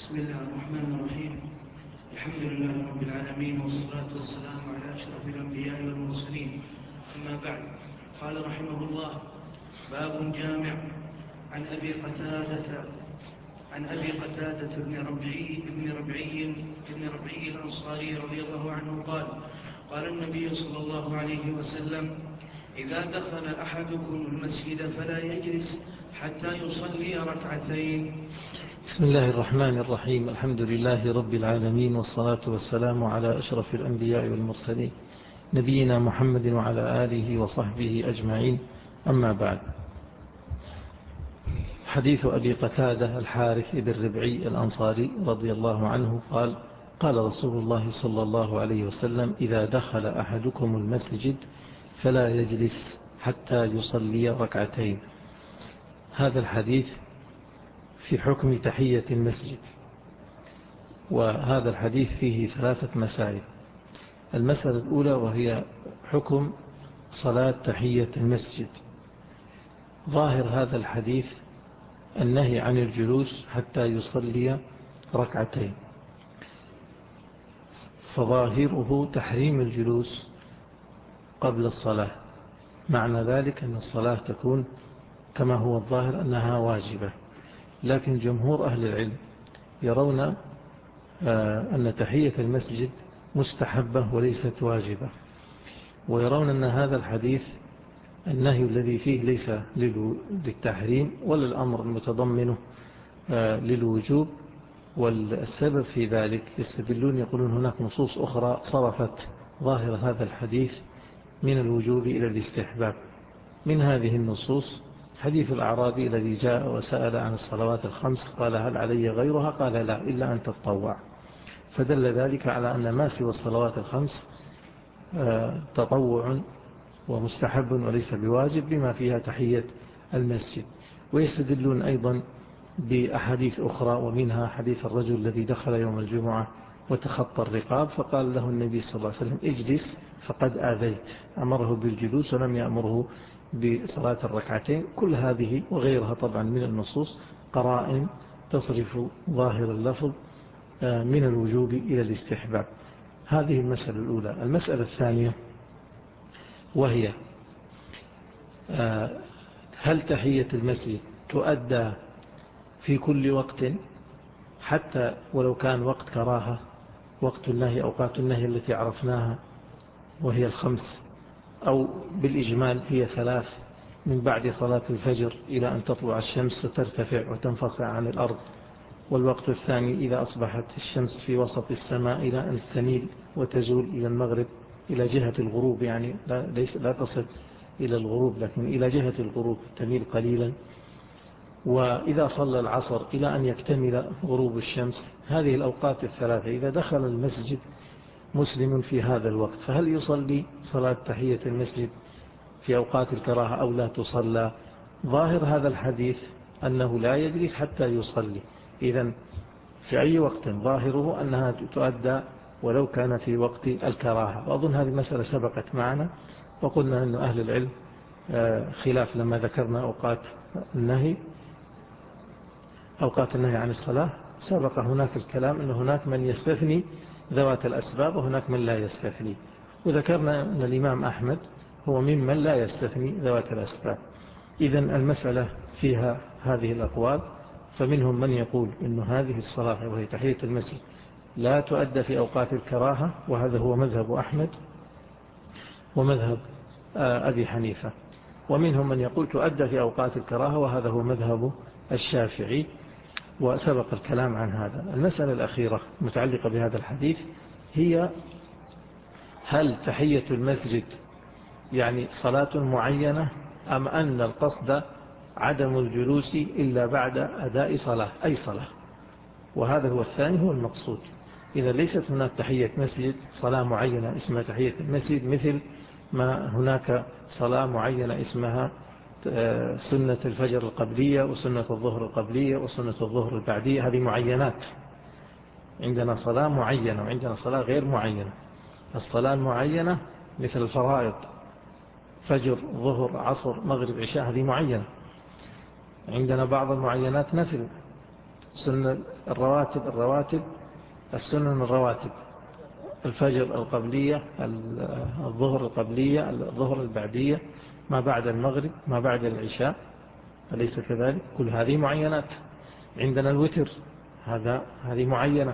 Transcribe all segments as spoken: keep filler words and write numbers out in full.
بسم الله الرحمن الرحيم. الحمد لله رب العالمين، والصلاة والسلام على أشرف الأنبياء والمرسلين، أما بعد. قال رحمه الله: باب جامع عن أبي قتادة عن أبي قتادة بن ربعي بن ربعي بن ربعي الأنصاري رضي الله عنه قال: قال النبي صلى الله عليه وسلم: إذا دخل أحدكم المسجد فلا يجلس حتى يصلي ركعتين. بسم الله الرحمن الرحيم. الحمد لله رب العالمين، والصلاة والسلام على أشرف الأنبياء والمرسلين، نبينا محمد وعلى آله وصحبه أجمعين، أما بعد. حديث أبي قتادة الحارث بن ربعي الأنصاري رضي الله عنه قال: قال رسول الله صلى الله عليه وسلم: إذا دخل أحدكم المسجد فلا يجلس حتى يصلي ركعتين. هذا الحديث في حكم تحية المسجد، وهذا الحديث فيه ثلاثة مسائل. المسألة الأولى وهي حكم صلاة تحية المسجد. ظاهر هذا الحديث النهي عن الجلوس حتى يصلي ركعتين، فظاهره تحريم الجلوس قبل الصلاة. معنى ذلك أن الصلاة تكون كما هو الظاهر أنها واجبة، لكن جمهور أهل العلم يرون أن تحية المسجد مستحبة وليست واجبة، ويرون أن هذا الحديث النهي الذي فيه ليس للتحريم ولا الأمر المتضمنه للوجوب. والسبب في ذلك يستدلون يقولون هناك نصوص أخرى صرفت ظاهر هذا الحديث من الوجوب إلى الاستحباب. من هذه النصوص حديث الأعرابي الذي جاء وسأل عن الصلوات الخمس قال: هل علي غيرها؟ قال: لا، إلا أن تتطوع. فدل ذلك على أن ما سوى الصلوات الخمس تطوع ومستحب وليس بواجب، بما فيها تحية المسجد. ويستدلون أيضا بأحاديث أخرى، ومنها حديث الرجل الذي دخل يوم الجمعة وتخطى الرقاب فقال له النبي صلى الله عليه وسلم: اجلس فقد آذيت. أمره بالجلوس ولم يأمره بصلاة الركعتين. كل هذه وغيرها طبعا من النصوص قرائن تصرف ظاهر اللفظ من الوجوب إلى الاستحباب. هذه المسألة الأولى. المسألة الثانية وهي: هل تحية المسجد تؤدى في كل وقت حتى ولو كان وقت كراهة؟ وقت النهي، أوقات النهي التي عرفناها وهي الخمس، أو بالإجمال هي ثلاث: من بعد صلاة الفجر إلى أن تطلع الشمس فترتفع وتنفصل عن الأرض، والوقت الثاني إذا أصبحت الشمس في وسط السماء إلى أن تميل وتزول إلى المغرب إلى جهة الغروب، يعني لا, ليس لا تصل إلى الغروب لكن إلى جهة الغروب تميل قليلا، وإذا صلى العصر إلى أن يكتمل غروب الشمس. هذه الأوقات الثلاثة إذا دخل المسجد مسلم في هذا الوقت فهل يصلي صلاة تحية المسجد في أوقات الكراهة أو لا تصلى؟ ظاهر هذا الحديث أنه لا يجلس حتى يصلي. إذن في أي وقت ظاهره أنها تؤدى ولو كان في وقت الكراهة. وأظن هذه المسألة سبقت معنا وقلنا أن أهل العلم خلاف لما ذكرنا أوقات النهي أوقات النهي عن الصلاة. سبق هناك الكلام أن هناك من يستثني ذوات الأسباب وهناك من لا يستثني، وذكرنا أن الإمام أحمد هو ممن لا يستثني ذوات الأسباب. إذن المسألة فيها هذه الأقوال، فمنهم من يقول أن هذه الصلاة وهي تحية المسجد لا تؤدى في أوقات الكراهة، وهذا هو مذهب أحمد ومذهب أبي حنيفة. ومنهم من يقول تؤدى في أوقات الكراهة، وهذا هو مذهب الشافعي، وسبق الكلام عن هذا. المسألة الأخيرة متعلقة بهذا الحديث هي: هل تحية المسجد يعني صلاة معينة، أم أن القصد عدم الجلوس إلا بعد أداء صلاة أي صلاة؟ وهذا هو الثاني هو المقصود. إذا ليست هناك تحية مسجد صلاة معينة اسمها تحية المسجد، مثل ما هناك صلاة معينة اسمها سنة الفجر القبلية وسنة الظهر القبلية وسنة الظهر البعدية. هذه معينات، عندنا صلاة معينة وعندنا صلاة غير معينة. الصلاة المعينة مثل الفرائض، فجر ظهر عصر مغرب عشاء، هذه معينة. عندنا بعض المعينات نفل، سنة الرواتب الرواتب السنن الرواتب، الفجر القبلية، الظهر القبلية، الظهر البعدية، ما بعد المغرب، ما بعد العشاء، أليس كذلك؟ كل هذه معينات. عندنا الوتر، هذا هذه معينة.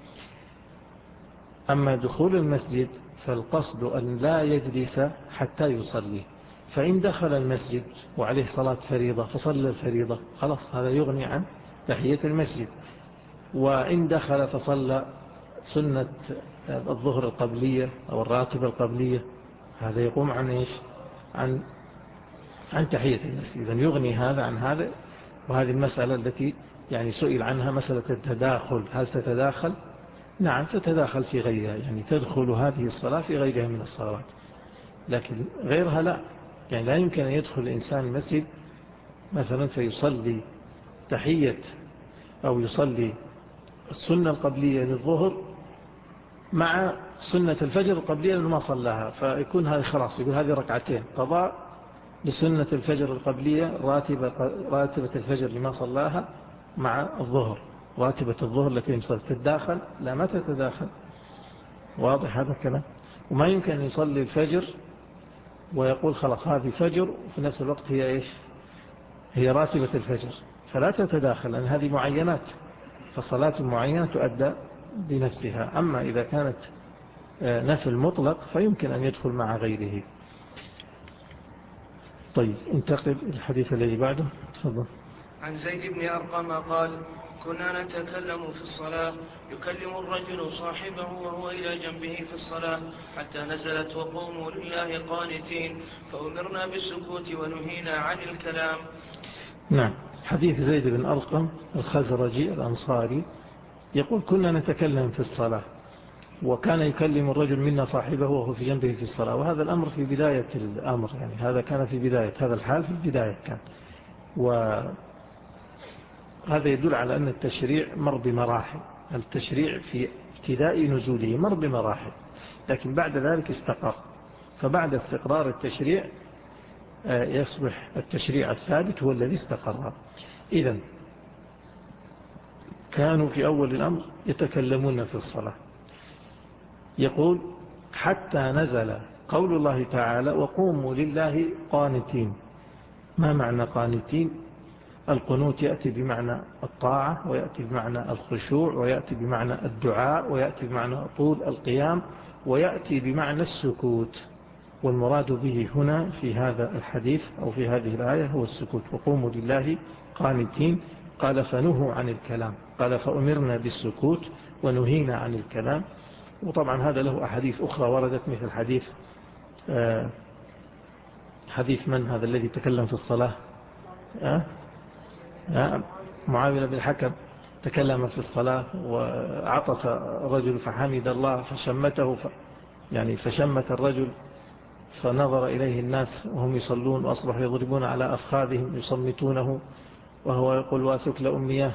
أما دخول المسجد فالقصد أن لا يجلس حتى يصلي، فإن دخل المسجد وعليه صلاة فريضة فصلى الفريضة خلاص، هذا يغني عن تحية المسجد. وإن دخل فصلى سنة الظهر القبلية أو الراتبة القبلية، هذا يقوم عن إيش؟ عن عن تحية المسجد. إذن يغني هذا عن هذا. وهذه المسألة التي يعني سئل عنها، مسألة التداخل، هل تتداخل؟ نعم تتداخل في غيرها، يعني تدخل هذه الصلاة في غيرها من الصلوات، لكن غيرها لا. يعني لا يمكن أن يدخل الإنسان المسجد مثلا فيصلي تحية أو يصلي السنة القبلية للظهر مع سنة الفجر القبلية لما صلاها، فيكون هذا خلاص، يقول هذه ركعتين قضاء لسنة الفجر القبلية، راتبة, راتبة الفجر لما صلاها مع الظهر، راتبة الظهر التي يمصل تتداخل؟ لا، ما تتداخل. واضح هذا الكلام؟ وما يمكن أن يصلي الفجر ويقول خلاص هذه فجر وفي نفس الوقت هي إيش؟ هي راتبة الفجر، فلا تتداخل، لأن هذه معينات، فصلاة معينة تؤدى بنفسها. أما إذا كانت نفل مطلق فيمكن أن يدخل مع غيره. طيب انتقل الحديث الذي بعده، تفضل. عن زيد بن أرقم قال: كنا نتكلم في الصلاة، يكلم الرجل صاحبه وهو إلى جنبه في الصلاة، حتى نزلت وقوموا لله قانتين، فأمرنا بالسكوت ونهينا عن الكلام. نعم. حديث زيد بن أرقم الخزرجي الأنصاري يقول: كنا نتكلم في الصلاة، وكان يكلم الرجل منا صاحبه وهو في جنبه في الصلاة. وهذا الأمر في بداية الأمر، يعني هذا كان في بداية، هذا الحال في البداية كان. وهذا يدل على أن التشريع مر بمراحل، التشريع في ابتداء نزوله مر بمراحل، لكن بعد ذلك استقر. فبعد استقرار التشريع يصبح التشريع الثابت هو الذي استقر. إذن كانوا في أول الأمر يتكلمون في الصلاة. يقول: حتى نزل قول الله تعالى: وقوموا لله قانتين. ما معنى قانتين؟ القنوت يأتي بمعنى الطاعة، ويأتي بمعنى الخشوع، ويأتي بمعنى الدعاء، ويأتي بمعنى طول القيام، ويأتي بمعنى السكوت. والمراد به هنا في هذا الحديث أو في هذه الآية هو السكوت. وقوموا لله قانتين. قال: فنهوا عن الكلام، قال: فأمرنا بالسكوت ونهينا عن الكلام. وطبعا هذا له أحاديث أخرى وردت، مثل حديث آه حديث من هذا الذي تكلم في الصلاة؟ آه آه معاوية بن الحكم تكلم في الصلاة وعطس الرجل فحمد الله فشمته، ف يعني فشمت الرجل فنظر إليه الناس وهم يصلون وأصبحوا يضربون على أفخاذهم يصمتونه، وهو يقول: واسكل أمياه.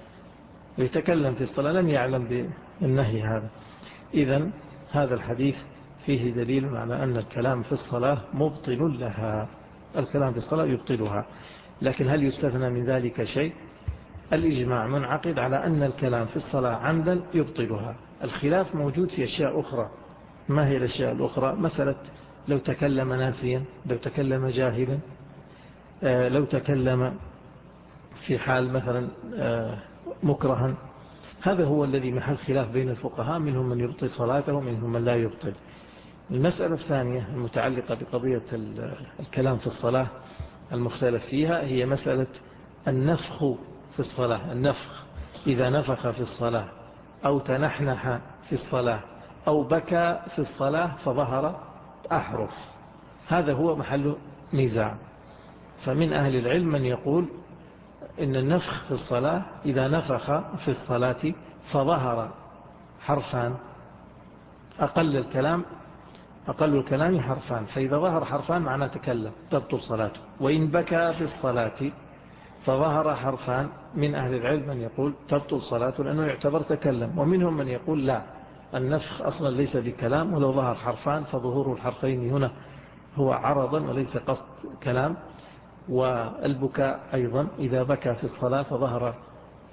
يتكلم في الصلاة، لم يعلم بالنهي هذا. إذن هذا الحديث فيه دليل على أن الكلام في الصلاة مبطل لها، الكلام في الصلاة يبطلها. لكن هل يستثنى من ذلك شيء؟ الإجماع منعقد على أن الكلام في الصلاة عمدا يبطلها. الخلاف موجود في أشياء أخرى. ما هي الأشياء الأخرى؟ مسألة لو تكلم ناسيا، لو تكلم جاهلا، لو تكلم في حال مثلا مكرها، هذا هو الذي محل خلاف بين الفقهاء، منهم من يبطل صلاته ومنهم من لا يبطل. المسألة الثانية المتعلقة بقضية الكلام في الصلاة المختلف فيها هي مسألة النفخ في الصلاة. النفخ إذا نفخ في الصلاة أو تنحنح في الصلاة أو بكى في الصلاة فظهر أحرف، هذا هو محل نزاع. فمن أهل العلم من يقول إن النفخ في الصلاة إذا نفخ في الصلاة فظهر حرفان، أقل الكلام أقل الكلام حرفان، فإذا ظهر حرفان معناه تكلم تبطل صلاته. وإن بكى في الصلاة فظهر حرفان، من أهل العلم من يقول تبطل صلاته لأنه يعتبر تكلم. ومنهم من يقول لا، النفخ أصلا ليس بكلام، ولو ظهر حرفان فظهور الحرفين هنا هو عرضا وليس قصد كلام. والبكاء أيضا إذا بكى في الصلاة فظهر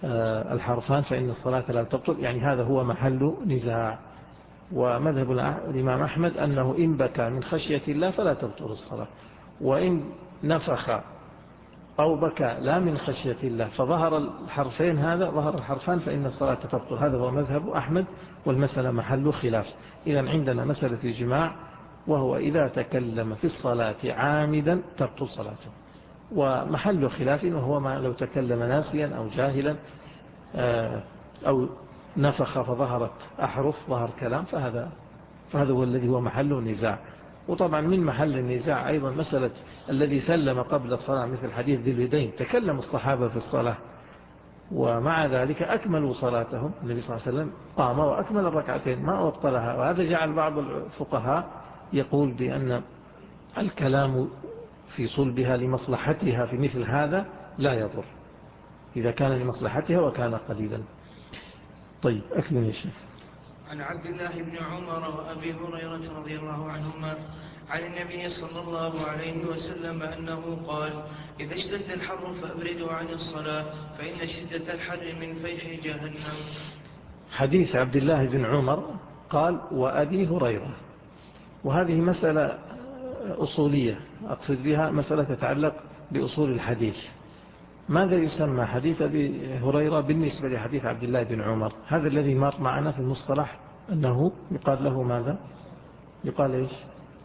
الحرفان فإن الصلاة لا تبطل، يعني هذا هو محل نزاع. ومذهب الإمام أحمد أنه إن بكى من خشية الله فلا تبطل الصلاة، وإن نفخ أو بكى لا من خشية الله فظهر الحرفين هذا ظهر الحرفان فإن الصلاة تبطل. هذا هو مذهب أحمد، والمسألة محل خلاف. إذن عندنا مسألة إجماع، وهو إذا تكلم في الصلاة عامدا تبطل صلاته. ومحل خلاف وهو ما لو تكلم ناسيا أو جاهلا أو نفخ فظهرت أحرف ظهر كلام، فهذا فهذا هو الذي هو محل النزاع. وطبعا من محل النزاع أيضا مسألة الذي سلم قبل الصلاة، مثل حديث ذي اليدين. تكلم الصحابة في الصلاة ومع ذلك أكملوا صلاتهم، النبي صلى الله عليه وسلم قام وأكمل الركعتين ما أبطلها. وهذا جعل بعض الفقهاء يقول بأن الكلام في صلبها لمصلحتها في مثل هذا لا يضر إذا كان لمصلحتها وكان قليلا. طيب أكمل يا شيخ. عن عبد الله بن عمر وأبي هريرة رضي الله عنهما عن النبي صلى الله عليه وسلم أنه قال: إذا اشتد الحر فأبردوا عن الصلاة فإن شدة الحر من فيح جهنم. حديث عبد الله بن عمر قال وأبي هريرة، وهذه مسألة أصولية أقصد بها مسألة تتعلق بأصول الحديث. ماذا يسمى حديث أبي هريرة بالنسبة لحديث عبد الله بن عمر؟ هذا الذي مر معنا في المصطلح أنه يقال له ماذا؟ يقال إيش؟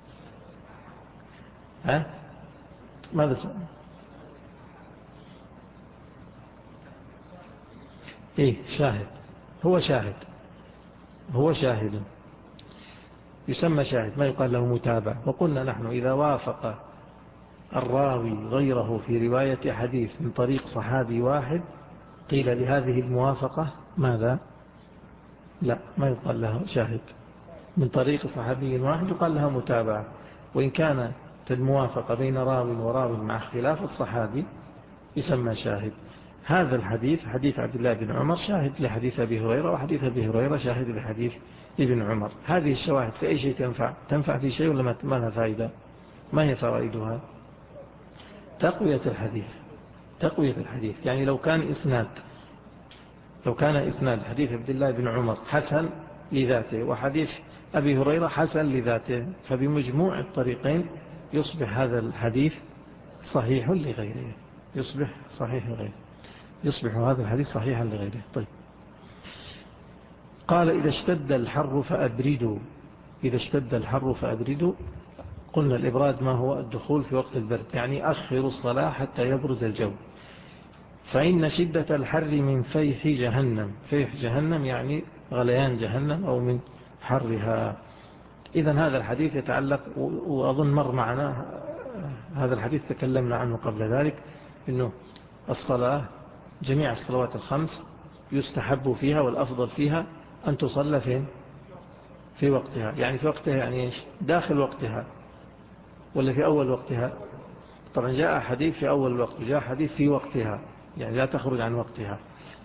ها؟ ماذا سمع؟ إيه شاهد، هو شاهد، هو شاهد يسمى شاهد، ما يقال له متابع. وقلنا نحن إذا وافق الراوي غيره في رواية حديث من طريق صحابي واحد قيل لهذه الموافقة ماذا؟ لا، ما يقال له شاهد. من طريق صحابي واحد يقال لها متابعة. وإن كانت الموافقة بين راوي وراوي مع اختلاف الصحابي يسمى شاهد. هذا الحديث حديث عبد الله بن عمر شاهد لحديث أبي هريرة، وحديث أبي هريرة شاهد لحديث ابن عمر. هذه الشواهد في أي شيء تنفع؟ تنفع في شيء ولا ما لها فائدة؟ ما هي فوائدها؟ تقوية الحديث، تقوية الحديث. يعني لو كان إسناد لو كان إسناد حديث عبد الله بن عمر حسن لذاته وحديث أبي هريرة حسن لذاته، فبمجموع الطريقين يصبح هذا الحديث صحيح لغيره، يصبح صحيح لغيره، يصبح هذا الحديث صحيحا لغيره. طيب قال إذا اشتد الحر فأبردوا. إذا اشتد الحر فأبردوا، قلنا الإبراد ما هو؟ الدخول في وقت البرد، يعني أخروا الصلاة حتى يبرد الجو. فإن شدة الحر من فيح جهنم. فيح جهنم يعني غليان جهنم أو من حرها. إذن هذا الحديث يتعلق، وأظن مر معنا هذا الحديث تكلمنا عنه قبل ذلك، إنه الصلاة جميع الصلوات الخمس يستحب فيها والأفضل فيها أن تصلى فين؟ في وقتها. يعني في وقتها يعني إيش؟ داخل وقتها ولا في أول وقتها؟ طبعا جاء حديث في أول الوقت وجاء حديث في وقتها، يعني لا تخرج عن وقتها.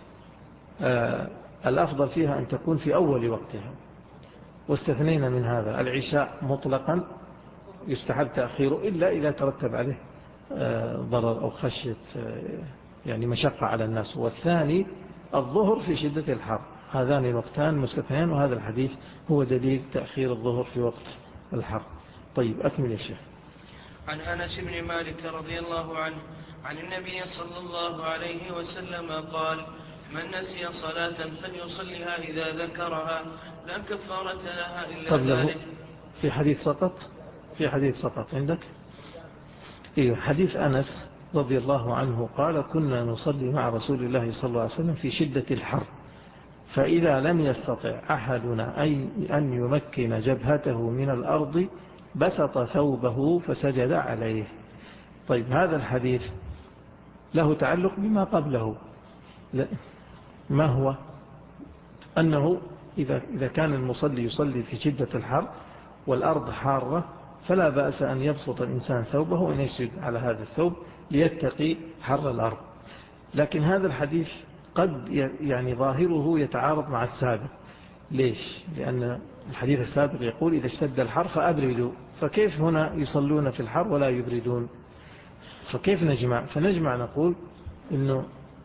آه الأفضل فيها أن تكون في أول وقتها. واستثنينا من هذا العشاء مطلقا يستحب تأخيره إلا إذا ترتب عليه آه ضرر أو خشية آه يعني مشقة على الناس. والثاني الظهر في شدة الحر. هذان الوقتان مستثنين، وهذا الحديث هو دليل تأخير الظهر في وقت الحر. طيب أكمل يا شيخ. عن أنس بن مالك رضي الله عنه عن النبي صلى الله عليه وسلم قال: من نسي صلاة فليصلها إذا ذكرها لا كفارة لها إلا ذلك. في حديث سقط في حديث سقط عندك إيه؟ حديث أنس رضي الله عنه قال: كنا نصلي مع رسول الله صلى الله عليه وسلم في شدة الحر، فإذا لم يستطع أحدنا أن يمكن جبهته من الأرض بسط ثوبه فسجد عليه. طيب هذا الحديث له تعلق بما قبله. ما هو؟ أنه إذا إذا كان المصلي يصلي في شدة الحر والأرض حارة فلا بأس أن يبسط الإنسان ثوبه وأن يسجد على هذا الثوب ليتقي حر الأرض. لكن هذا الحديث قد يعني ظاهره يتعارض مع السابق. ليش؟ لأن الحديث السابق يقول إذا اشتد الحر فأبردوا، فكيف هنا يصلون في الحر ولا يبردون؟ فكيف نجمع؟ فنجمع نقول إنه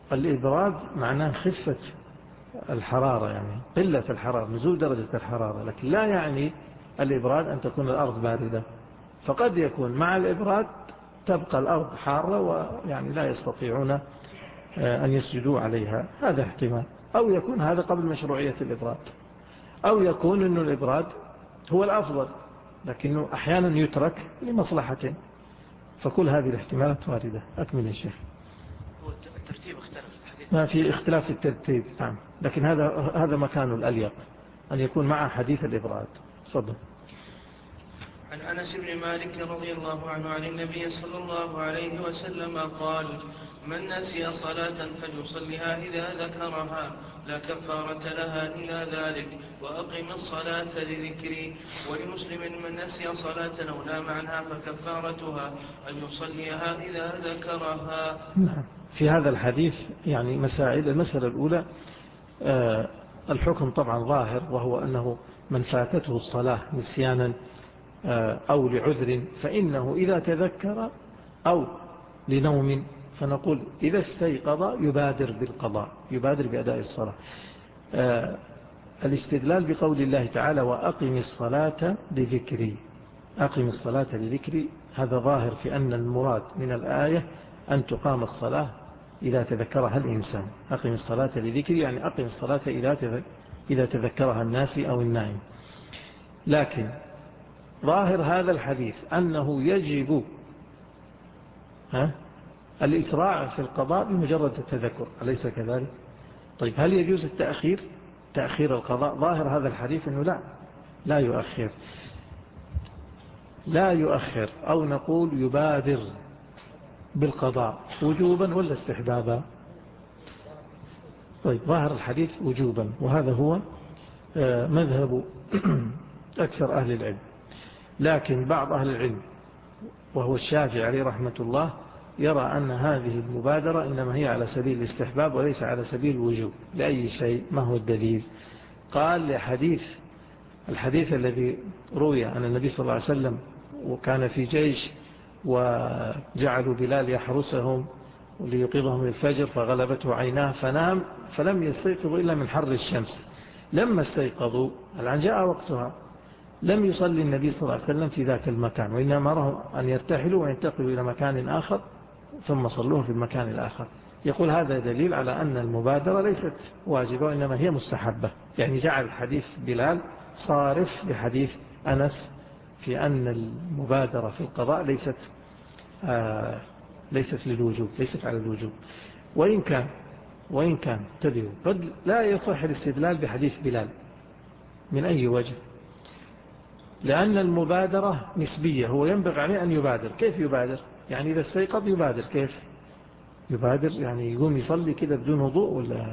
الإبراد معناه خفة الحرارة، يعني قلة الحرارة، نزول درجة الحرارة، لكن لا يعني الإبراد أن تكون الأرض باردة. فقد يكون مع الإبراد تبقى الأرض حارة ويعني لا يستطيعون أن يسجدوا عليها، هذا احتمال. أو يكون هذا قبل مشروعية الإبراد، أو يكون أن الإبراد هو الأفضل لكنه أحيانا يترك لمصلحة. فكل هذه الاحتمالات واردة. أكمل يا شيخ. الترتيب اختلف الحديث. ما في اختلاف في الترتيب، نعم، لكن هذا هذا مكان الأليق أن يكون مع حديث الإبراد. تفضل. عن أنس بن مالك رضي الله عنه عن النبي صلى الله عليه وسلم قال: من نسي صلاة فليصلها إذا ذكرها لا كفارة لها إلا ذلك، وأقم الصلاة لذكري. ولمسلم: من نسي صلاة أو نام عنها فكفارتها أن يصليها إذا ذكرها. نعم. في هذا الحديث يعني مسائل. المسألة الأولى آه الحكم طبعا ظاهر، وهو أنه من فاتته الصلاة نسيانا آه أو لعذر فإنه إذا تذكر أو لنوم فنقول إذا استيقظ يبادر بالقضاء، يبادر بأداء الصلاة. آه الاستدلال بقول الله تعالى: وأقم الصلاة لذكري. أقم الصلاة لذكري، هذا ظاهر في أن المراد من الآية أن تقام الصلاة إذا تذكرها الإنسان. أقم الصلاة لذكري يعني أقم الصلاة إذا تذكرها الناس أو النائم. لكن ظاهر هذا الحديث أنه يجب ها الإسراع في القضاء بمجرد التذكر، أليس كذلك؟ طيب هل يجوز التأخير تأخير القضاء؟ ظاهر هذا الحديث أنه لا لا يؤخر لا يؤخر أو نقول يبادر بالقضاء وجوبا ولا استحبابا؟ طيب ظاهر الحديث وجوبا، وهذا هو مذهب أكثر أهل العلم. لكن بعض أهل العلم وهو الشافعي عليه رحمة الله يرى أن هذه المبادرة إنما هي على سبيل الاستحباب وليس على سبيل الوجوب. لأي شيء؟ ما هو الدليل؟ قال لحديث الحديث الذي روي عن النبي صلى الله عليه وسلم وكان في جيش وجعلوا بلال يحرسهم ليوقظهم الفجر فغلبته عيناه فنام فلم يستيقظوا إلا من حر الشمس. لما استيقظوا الآن جاء وقتها لم يصلي النبي صلى الله عليه وسلم في ذاك المكان، وإنما أمرهم أن يرتحلوا وينتقلوا إلى مكان آخر ثم صلوه في المكان الآخر. يقول هذا دليل على أن المبادرة ليست واجبة وإنما هي مستحبة. يعني جعل حديث بلال صارف بحديث أنس في أن المبادرة في القضاء ليست آه ليست للوجوب، ليست على الوجوب. وإن كان وإن كان تبعوا قد لا يصح الاستدلال بحديث بلال من أي وجه، لأن المبادرة نسبية. هو ينبغي عليه أن يبادر. كيف يبادر؟ يعني إذا استيقظ يبادر. كيف يبادر؟ يعني يقوم يصلي كده بدون وضوء ولا؟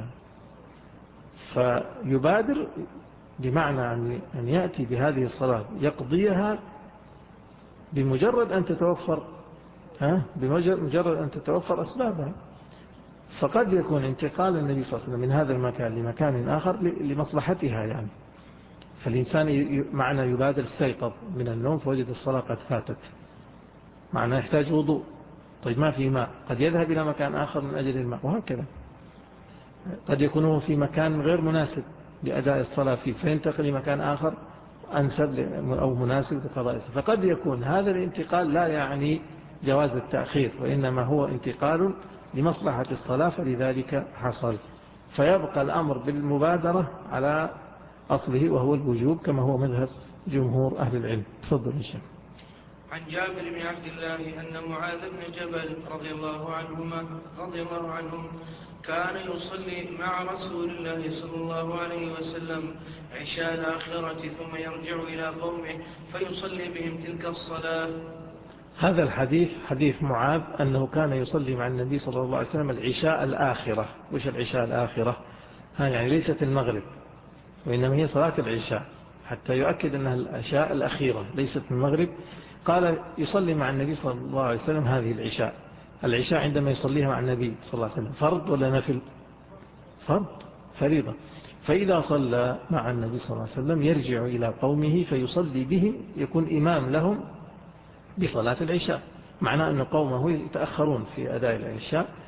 فيبادر بمعنى أن يأتي بهذه الصلاة يقضيها بمجرد أن تتوفر ها بمجرد أن تتوفر أسبابها. فقد يكون انتقال النبي صلى الله عليه وسلم من هذا المكان لمكان آخر لمصلحتها يعني. فالإنسان معنى يبادر استيقظ من النوم فوجد الصلاة قد فاتت، معنى يحتاج وضوء. طيب ما في ماء، قد يذهب إلى مكان آخر من أجل الماء، وهكذا. قد يكون في مكان غير مناسب لأداء الصلاة فيه فينتقل لمكان آخر أنسب أو مناسب لقضاء الصلاة. فقد يكون هذا الانتقال لا يعني جواز التأخير، وإنما هو انتقال لمصلحة الصلاة فلذلك حصل. فيبقى الأمر بالمبادرة على أصله وهو الوجوب كما هو مذهب جمهور أهل العلم. تفضل إن شاء الله. عن جابر بن عبد الله أن معاذ بن جبل رضي الله عنهما رضي الله عنهم كان يصلي مع رسول الله صلى الله عليه وسلم عشاء الآخرة ثم يرجع إلى قومه فيصلي بهم تلك الصلاة. هذا الحديث حديث معاذ أنه كان يصلي مع النبي صلى الله عليه وسلم العشاء الآخرة. وش العشاء الآخرة؟ ها يعني ليست المغرب وإنما هي صلاة العشاء، حتى يؤكد أنها العشاء الأخيرة ليست المغرب. قال يصلي مع النبي صلى الله عليه وسلم هذه العشاء. العشاء عندما يصليها مع النبي صلى الله عليه وسلم فرض ولا نفل؟ فرض، فريضة. فإذا صلى مع النبي صلى الله عليه وسلم يرجع إلى قومه فيصلي بهم، يكون إمام لهم بصلاة العشاء. معناه أن قومه يتأخرون في أداء العشاء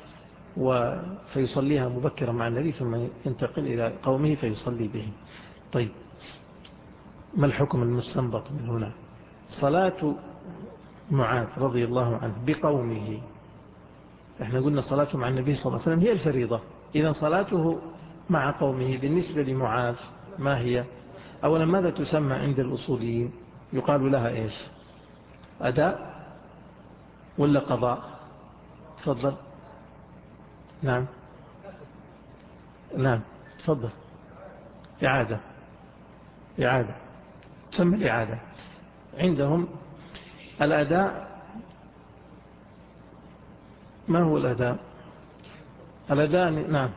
فيصليها مبكرا مع النبي ثم ينتقل إلى قومه فيصلي بهم. طيب ما الحكم المستنبط من هنا؟ صلاة معاذ رضي الله عنه بقومه، احنا قلنا صلاته مع النبي صلى الله عليه وسلم هي الفريضة، إذا صلاته مع قومه بالنسبة لمعاذ ما هي؟ أولا ماذا تسمى عند الأصوليين؟ يقال لها إيش؟ أداء ولا قضاء؟ تفضل. نعم نعم تفضل. إعادة. إعادة تسمى الإعادة عندهم. الأداء ما هو الأداء؟ الأداء نعم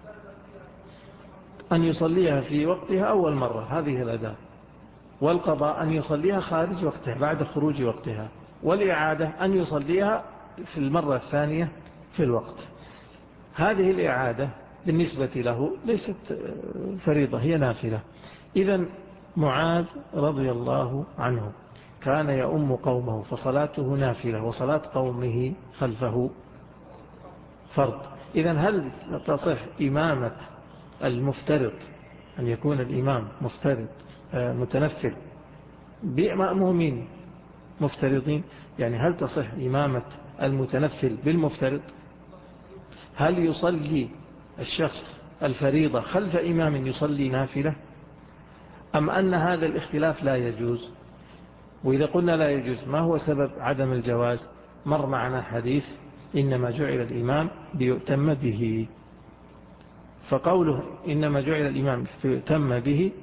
أن يصليها في وقتها أول مرة، هذه الأداء. والقضاء أن يصليها خارج وقتها بعد خروج وقتها. والإعادة أن يصليها في المرة الثانية في الوقت. هذه الإعادة بالنسبة له ليست فريضة، هي نافلة. إذن معاذ رضي الله عنه كان يؤم قومه فصلاته نافلة وصلاة قومه خلفه فرض. إذن هل تصح إمامة المفترض أن يكون الإمام مفترض متنفل بمأمومين مفترضين؟ يعني هل تصح إمامة المتنفل بالمفترض؟ هل يصلي الشخص الفريضة خلف إمام يصلي نافلة، أم أن هذا الاختلاف لا يجوز؟ وإذا قلنا لا يجوز ما هو سبب عدم الجواز؟ مر معنا حديث إنما جعل الإمام ليؤتم به، فقوله إنما جعل الإمام ليؤتم به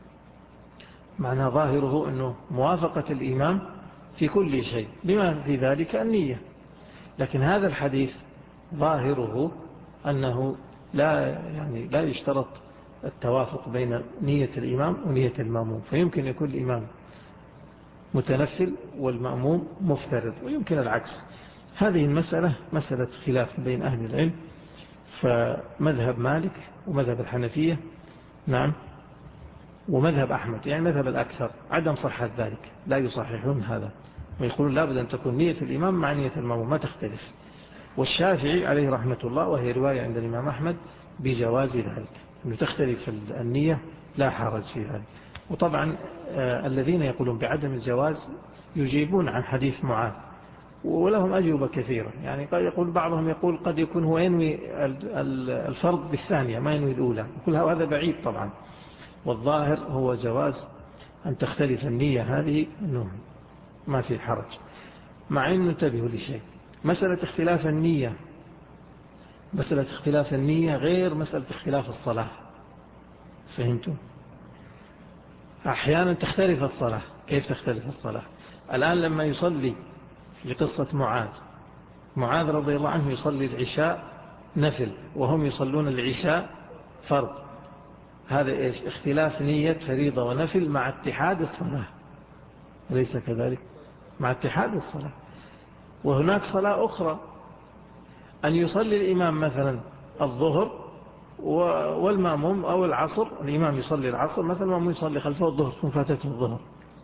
معنى ظاهره أنه موافقة الإمام في كل شيء بما في ذلك النية، لكن هذا الحديث ظاهره أنه لا يعني لا يشترط التوافق بين نية الإمام ونية المأموم، فيمكن يكون الإمام متنفل والمأموم مفترض ويمكن العكس. هذه المسألة مسألة خلاف بين أهل العلم، فمذهب مالك ومذهب الحنفية نعم ومذهب أحمد يعني مذهب الأكثر عدم صحة ذلك، لا يصححون هذا ويقولون لابد أن تكون نية الإمام مع نية المأموم ما تختلف. والشافعي عليه رحمة الله وهي رواية عند الإمام أحمد بجواز ذلك، أنه تختلف النية لا حرج في ذلك. وطبعا آه الذين يقولون بعدم الجواز يجيبون عن حديث معاذ ولهم أجوبة كثيرة، يعني قد يقول بعضهم يقول قد يكون هو ينوي الفرض بالثانية ما ينوي الأولى، يقول هذا بعيد طبعا، والظاهر هو جواز أن تختلف النية هذه أنه ما في حرج. مع أن ننتبه لشيء، مسألة اختلاف النية مسألة اختلاف النية غير مسألة اختلاف الصلاة، فهمتم؟ أحيانا تختلف الصلاة. كيف تختلف الصلاة؟ الآن لما يصلي في قصة معاذ معاذ رضي الله عنه يصلي العشاء نفل وهم يصلون العشاء فرض، هذا إيش؟ اختلاف نية فريضة ونفل مع اتحاد الصلاة، ليس كذلك؟ مع اتحاد الصلاة. وهناك صلاة أخرى أن يصلي الإمام مثلا الظهر والمأموم أو العصر، الإمام يصلي العصر مثلا والمأموم يصلي خلفه الظهر ثم فاتته الظهر،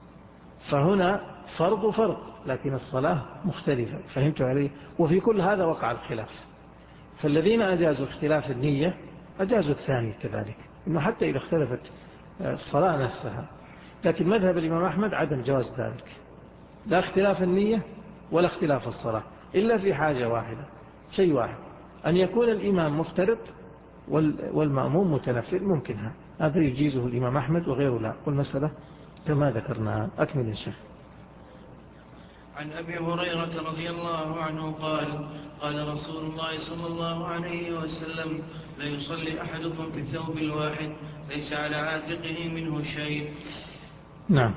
فهنا فرض فرض لكن الصلاة مختلفة، فهمت عليه؟ وفي كل هذا وقع الخلاف، فالذين أجازوا اختلاف النية أجازوا الثاني كذلك، إنه حتى إذا اختلفت الصلاة نفسها. لكن مذهب الإمام أحمد عدم جواز ذلك، لا اختلاف النية ولا اختلاف الصلاة، إلا في حاجة واحدة، شيء واحد، أن يكون الإمام مفترض والمأموم متنفل، ممكنها هذا يجيزه الإمام أحمد وغيره لا. والمسألة كما ذكرنا. أكمل الشيخ. عن أبي هريرة رضي الله عنه قال قال رسول الله صلى الله عليه وسلم لا يصلي أحدكم في الثوب الواحد ليس على عاتقه منه شيء. نعم،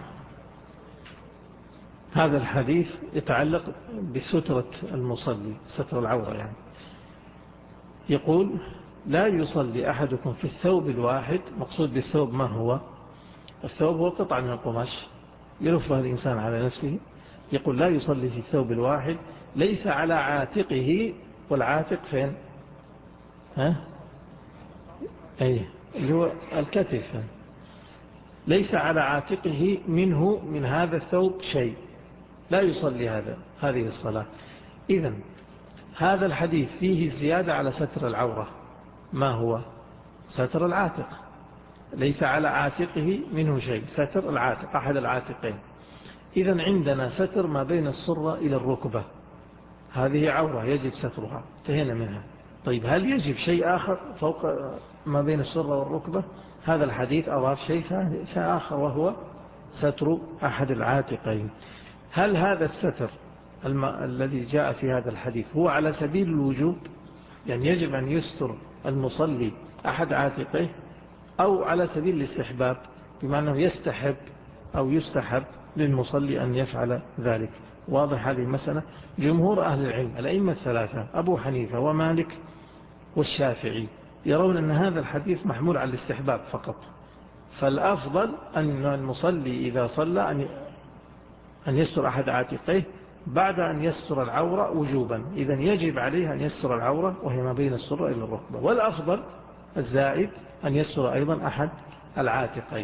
هذا الحديث يتعلق بسترة المصلي، ستر العورة يعني. يقول لا يصلي أحدكم في الثوب الواحد، مقصود بالثوب ما هو؟ الثوب هو قطعة من القماش يلفها الإنسان على نفسه. يقول لا يصلي في الثوب الواحد ليس على عاتقه، والعاتق فين؟ ها؟ أي اللي هو الكتف، ليس على عاتقه منه من هذا الثوب شيء، لا يصلي هذا هذه الصلاة. إذن هذا الحديث فيه زيادة على ستر العورة. ما هو؟ ستر العاتق، ليس على عاتقه منه شيء، ستر العاتق أحد العاتقين. إذن عندنا ستر ما بين السرة إلى الركبة، هذه عورة يجب سترها، انتهينا منها. طيب هل يجب شيء آخر فوق ما بين السرة والركبة؟ هذا الحديث أضاف شيء آخر وهو ستر أحد العاتقين. هل هذا الستر الم... الذي جاء في هذا الحديث هو على سبيل الوجوب، يعني يجب أن يستر المصلي أحد عاتقه، أو على سبيل الاستحباب بمعنى يستحب أو يستحب للمصلي أن يفعل ذلك؟ واضح هذه المسألة. جمهور أهل العلم الأئمة الثلاثة أبو حنيفة ومالك والشافعي يرون أن هذا الحديث محمول على الاستحباب فقط، فالأفضل أن المصلي إذا صلى أن يستر أحد عاتقيه بعد أن يستر العورة وجوبا. إذن يجب عليه أن يستر العورة وهي ما بين السرة إلى الركبة، والأفضل الزائد أن يستر أيضا أحد العاتقين.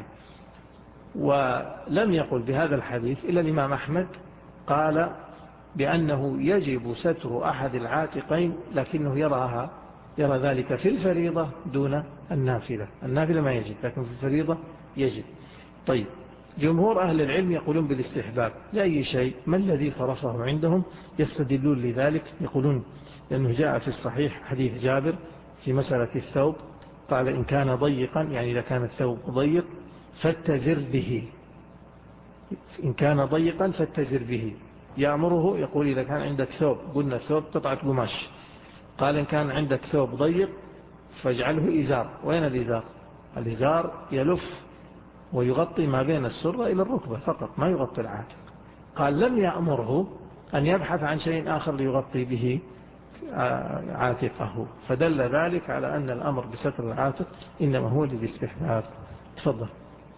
ولم يقل بهذا الحديث إلا الإمام أحمد، قال بأنه يجب ستر أحد العاتقين، لكنه يراها يرى ذلك في الفريضة دون النافلة. النافلة ما يجب، لكن في الفريضة يجب. طيب جمهور أهل العلم يقولون بالاستحباب لأي شيء. ما الذي صرفه عندهم؟ يستدلون لذلك، يقولون لأنه جاء في الصحيح حديث جابر في مسألة الثوب، قال إن كان ضيقا، يعني إذا كان الثوب ضيق فاتزر به، إن كان ضيقا فاتزر به. يأمره يقول إذا كان عندك ثوب، قلنا الثوب قطعة قماش، قال إن كان عندك ثوب ضيق فاجعله إزار. وين الإزار؟ الإزار يلف ويغطي ما بين السرة إلى الركبة فقط، ما يغطي العاتق. قال لم يأمره أن يبحث عن شيء آخر ليغطي به عاتقه، فدل ذلك على أن الأمر بستر العاتق إنما هو للاستحباب. تفضل.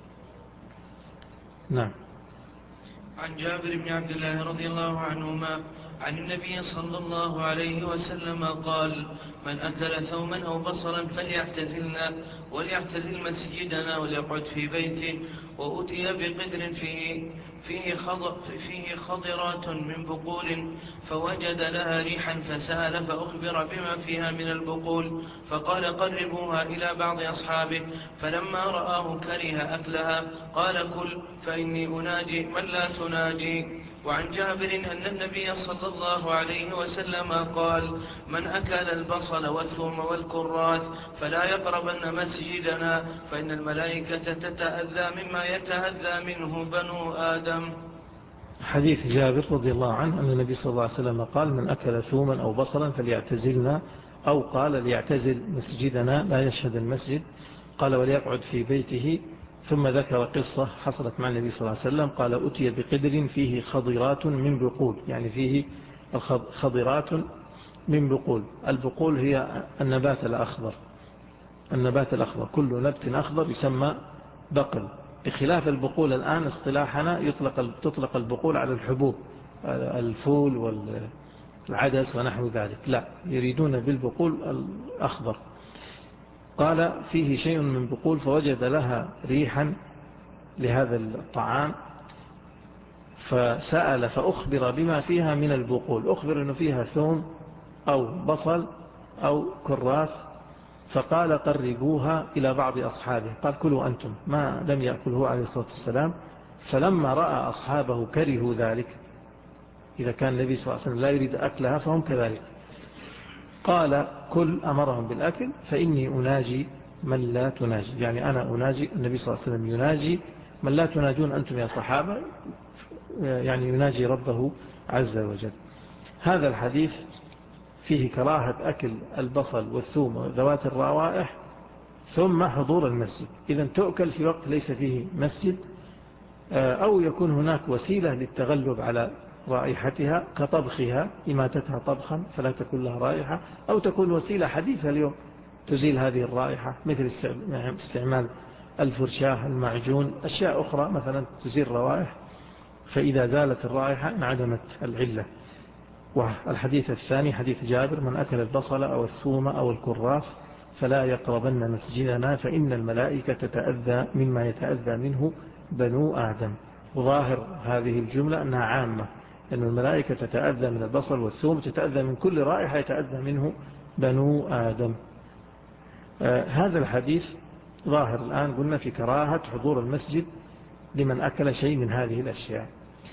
نعم. عن جابر بن عبد الله رضي الله عنهما عن النبي صلى الله عليه وسلم قال: من أكل ثوما أو بصلا فليعتزلنا وليعتزل مسجدنا وليقعد في بيته. وأتي بقدر فيه فيه, خضر فيه خضرات من بقول فوجد لها ريحا فسأل فأخبر بما فيها من البقول، فقال: قربوها إلى بعض أصحابه، فلما رآه كره أكلها قال: كل فإني أناجي من لا تناجي. وعن جابر أن النبي صلى الله عليه وسلم قال: من أكل البصل والثوم والكراث فلا يقربن مسجدنا، فإن الملائكة تتأذى مما يتأذى منه بنو آدم. حديث جابر رضي الله عنه أن النبي صلى الله عليه وسلم قال: من أكل ثوما أو بصلا فليعتزلنا، أو قال ليعتزل مسجدنا لا يشهد المسجد، قال وليقعد في بيته. ثم ذكر قصة حصلت مع النبي صلى الله عليه وسلم، قال: أتي بقدر فيه خضرات من بقول، يعني فيه خضرات من بقول. البقول هي النبات الأخضر، النبات الأخضر كل نبت أخضر يسمى بقل، بخلاف البقول الآن اصطلاحنا يطلق تطلق البقول على الحبوب، الفول والعدس ونحو ذلك، لا، يريدون بالبقول الأخضر. قال: فيه شيء من بقول فوجد لها ريحا لهذا الطعام، فسأل فأخبر بما فيها من البقول، أخبر أنه فيها ثوم أو بصل أو كراث، فقال: قربوها إلى بعض أصحابه، قال: كلوا أنتم، ما لم يأكله عليه الصلاة والسلام. فلما رأى أصحابه كرهوا ذلك، إذا كان النبي صلى الله عليه وسلم لا يريد أكلها فهم كذلك، قال: كل، أمرهم بالأكل، فإني أناجي من لا تناجي، يعني أنا أناجي، النبي صلى الله عليه وسلم يناجي من لا تناجون أنتم يا صحابة، يعني يناجي ربه عز وجل. هذا الحديث فيه كراهة أكل البصل والثوم وذوات الروائح ثم حضور المسجد، إذا تؤكل في وقت ليس فيه مسجد، أو يكون هناك وسيلة للتغلب على رائحتها كطبخها، إماتتها طبخا فلا تكون لها رائحة، أو تكون وسيلة حديثة اليوم تزيل هذه الرائحة، مثل استعمال الفرشاة، المعجون، أشياء أخرى مثلا تزيل روائح، فإذا زالت الرائحة انعدمت العلة. والحديث الثاني حديث جابر: من أكل البصل أو الثوم أو الكراث فلا يقربن مسجدنا، فإن الملائكة تتأذى مما يتأذى منه بنو آدم. وظاهر هذه الجملة أنها عامة، أن الملائكة تتأذى من البصل والثوم، تتأذى من كل رائحة يتأذى منه بنو آدم. آه هذا الحديث ظاهر الآن قلنا في كراهة حضور المسجد لمن أكل شيء من هذه الأشياء.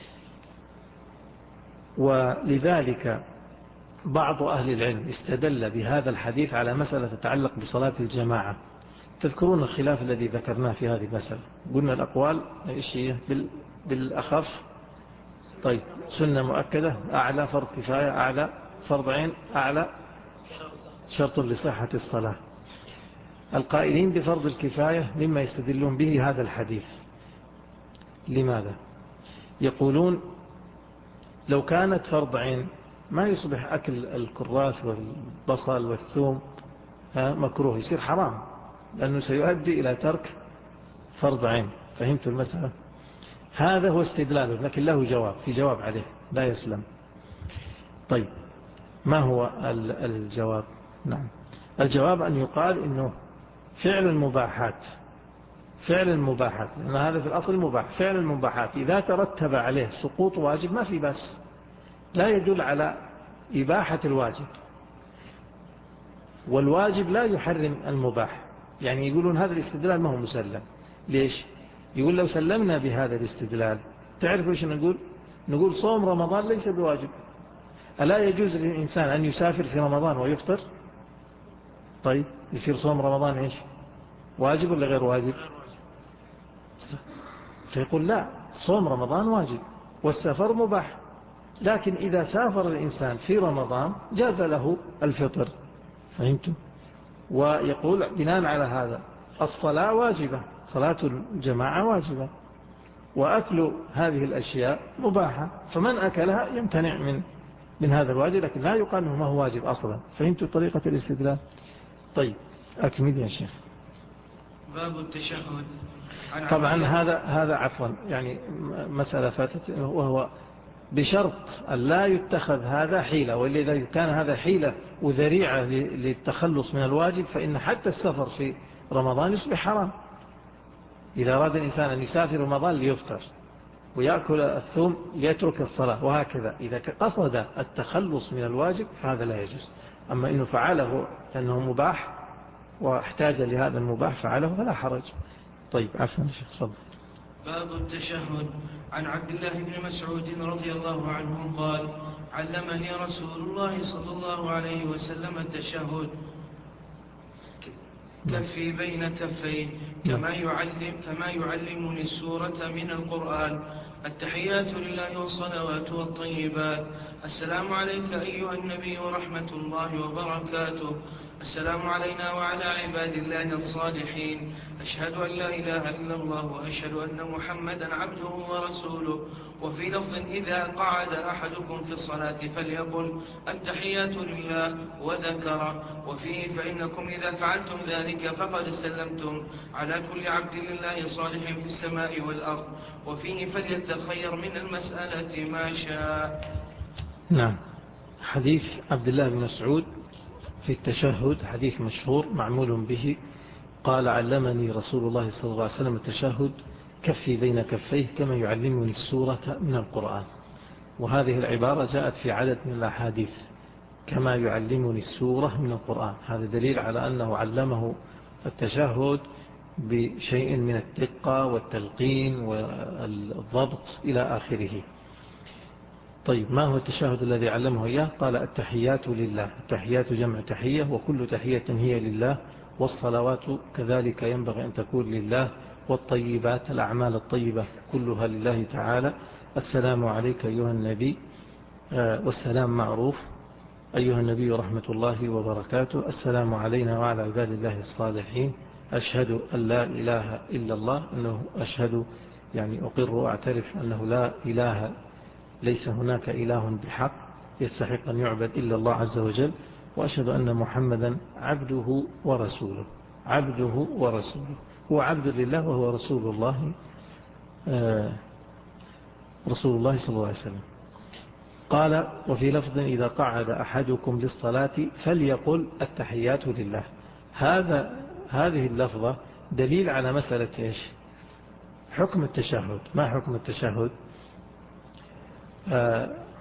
ولذلك بعض أهل العلم استدل بهذا الحديث على مسألة تتعلق بصلاة الجماعة. تذكرون الخلاف الذي ذكرناه في هذه المسألة، قلنا الأقوال إيش بالأخف. طيب سنة مؤكدة، أعلى فرض كفاية، أعلى فرض عين، أعلى شرط لصحة الصلاة. القائلين بفرض الكفاية مما يستدلون به هذا الحديث. لماذا؟ يقولون لو كانت فرض عين ما يصبح أكل الكراث والبصل والثوم مكروه، يصير حرام، لأنه سيؤدي إلى ترك فرض عين. فهمت المسألة؟ هذا هو استدلاله، لكن له جواب، في جواب عليه لا يسلم. طيب ما هو الجواب؟ نعم، الجواب أن يقال إنه فعل المباحات، فعل المباحات، لأن هذا في الأصل مباح، فعل المباحات إذا ترتب عليه سقوط واجب ما في بأس، لا يدل على إباحة الواجب، والواجب لا يحرم المباح. يعني يقولون هذا الاستدلال ما هو مسلم. ليش؟ يقول لو سلمنا بهذا الاستدلال تعرفوا ايش نقول؟ نقول صوم رمضان ليس بواجب. ألا يجوز للإنسان أن يسافر في رمضان ويفطر؟ طيب يصير صوم رمضان ايش؟ واجب ولا غير واجب؟ فيقول لا، صوم رمضان واجب والسفر مباح، لكن إذا سافر الإنسان في رمضان جاز له الفطر. فهمتم؟ ويقول بناء على هذا الصلاة واجبة، صلاة الجماعة واجبة، وأكل هذه الأشياء مباحة، فمن أكلها يمتنع من من هذا الواجب، لكن لا يقال أنه ما هو واجب أصلا. فهمتوا طريقة الاستدلال؟ طيب أكمل يا شيخ. باب التشهد. طبعا هذا هذا عفوا يعني مسألة فاتت، وهو بشرط أن لا يتخذ هذا حيلة، وإذا كان هذا حيلة وذريعة للتخلص من الواجب فإن حتى السفر في رمضان يصبح حرام. إذا أراد الإنسان أن يسافر رمضان ليفطر ويأكل الثوم ليترك الصلاة وهكذا، إذا قصد التخلص من الواجب فهذا لا يجوز. أما إنه فعله لأنه مباح واحتاج لهذا المباح فعله فلا حرج. طيب عفوا شيخ صدق. باب التشهد. عن عبد الله بن مسعود رضي الله عنه قال: علمني رسول الله صلى الله عليه وسلم التشهد، كفي بين كفيه كما يعلم كما يعلمني السورة من القرآن. التحيات لله والصلوات والطيبات. السلام عليك أيها النبي ورحمة الله وبركاته. السلام علينا وعلى عباد الله الصالحين. أشهد أن لا إله إلا الله وأشهد أن محمدا عبده ورسوله. وفي لفظ: إذا قعد أحدكم في الصلاة فليقل التحيات لله وذكر. وفيه: فإنكم إذا فعلتم ذلك فقد سلمتم على كل عبد لله صالح في السماء والأرض. وفيه: فليتخير من المسألة ما شاء. نعم. حديث عبد الله بن مسعود في التشهد حديث مشهور معمول به. قال: علمني رسول الله صلى الله عليه وسلم التشهد، كفي بين كفيه كما يعلمني السورة من القرآن. وهذه العبارة جاءت في عدد من الأحاديث، كما يعلمني السورة من القرآن. هذا دليل على أنه علمه التشهد بشيء من الدقة والتلقين والضبط إلى آخره. طيب ما هو التشهد الذي علمه إياه؟ قال: التحيات لله. التحيات جمع تحية، وكل تحية هي لله، والصلوات كذلك ينبغي أن تكون لله، والطيبات الأعمال الطيبة كلها لله تعالى. السلام عليك أيها النبي، والسلام معروف، أيها النبي ورحمة الله وبركاته. السلام علينا وعلى عباد الله الصالحين. أشهد أن لا إله إلا الله، أنه أشهد يعني أقر وأعترف أنه لا إله، ليس هناك إله بحق يستحق أن يعبد إلا الله عز وجل. وأشهد أن محمدا عبده ورسوله. عبده ورسوله، هو عبد لله وهو رسول الله، رسول الله صلى الله عليه وسلم. قال: وفي لفظ: إذا قعد أحدكم للصلاة فليقل التحيات لله. هذا هذه اللفظة دليل على مسألة إيش؟ حكم التشهد. ما حكم التشهد؟ آه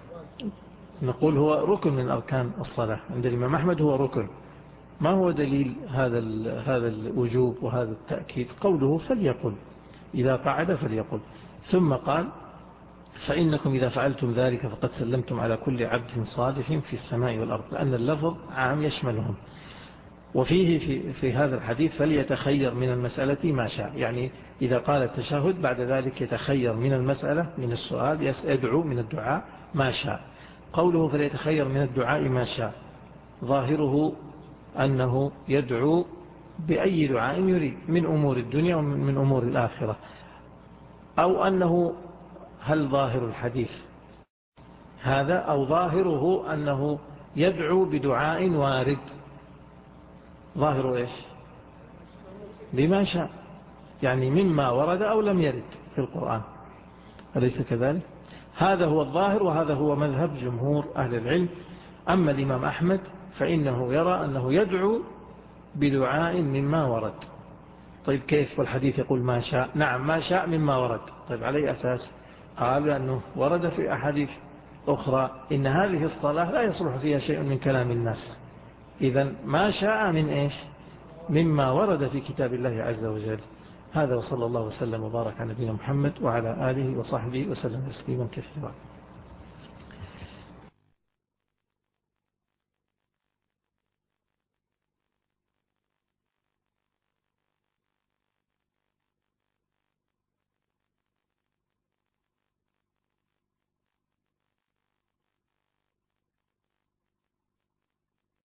نقول هو ركن من أركان الصلاة عند الإمام أحمد، هو ركن. ما هو دليل هذا هذا الوجوب وهذا التأكيد؟ قوله فليقل، إذا قعد فليقل. ثم قال فإنكم إذا فعلتم ذلك فقد سلمتم على كل عبد صالح في السماء والأرض، لأن اللفظ عام يشملهم. وفيه في, في هذا الحديث فليتخير من المسألة ما شاء، يعني إذا قال التشهد بعد ذلك يتخير من المسألة من السؤال، يدعو من الدعاء ما شاء. قوله فليتخير من الدعاء ما شاء ظاهره أنه يدعو بأي دعاء يريد من أمور الدنيا ومن أمور الآخرة، أو أنه، هل ظاهر الحديث هذا أو ظاهره أنه يدعو بدعاء وارد؟ ظاهره إيش؟ بما شاء، يعني مما ورد أو لم يرد في القرآن، أليس كذلك؟ هذا هو الظاهر، وهذا هو مذهب جمهور أهل العلم. أما الإمام أحمد فإنه يرى أنه يدعو بدعاء مما ورد. طيب كيف والحديث يقول ما شاء؟ نعم ما شاء مما ورد. طيب على أي أساس؟ قال أنه ورد في أحاديث أخرى إن هذه الصلاة لا يصلح فيها شيء من كلام الناس. إذن ما شاء من إيش؟ مما ورد في كتاب الله عز وجل. هذا وصلى الله وسلم وبارك على نبينا محمد وعلى آله وصحبه وسلم تسليما كثيرا.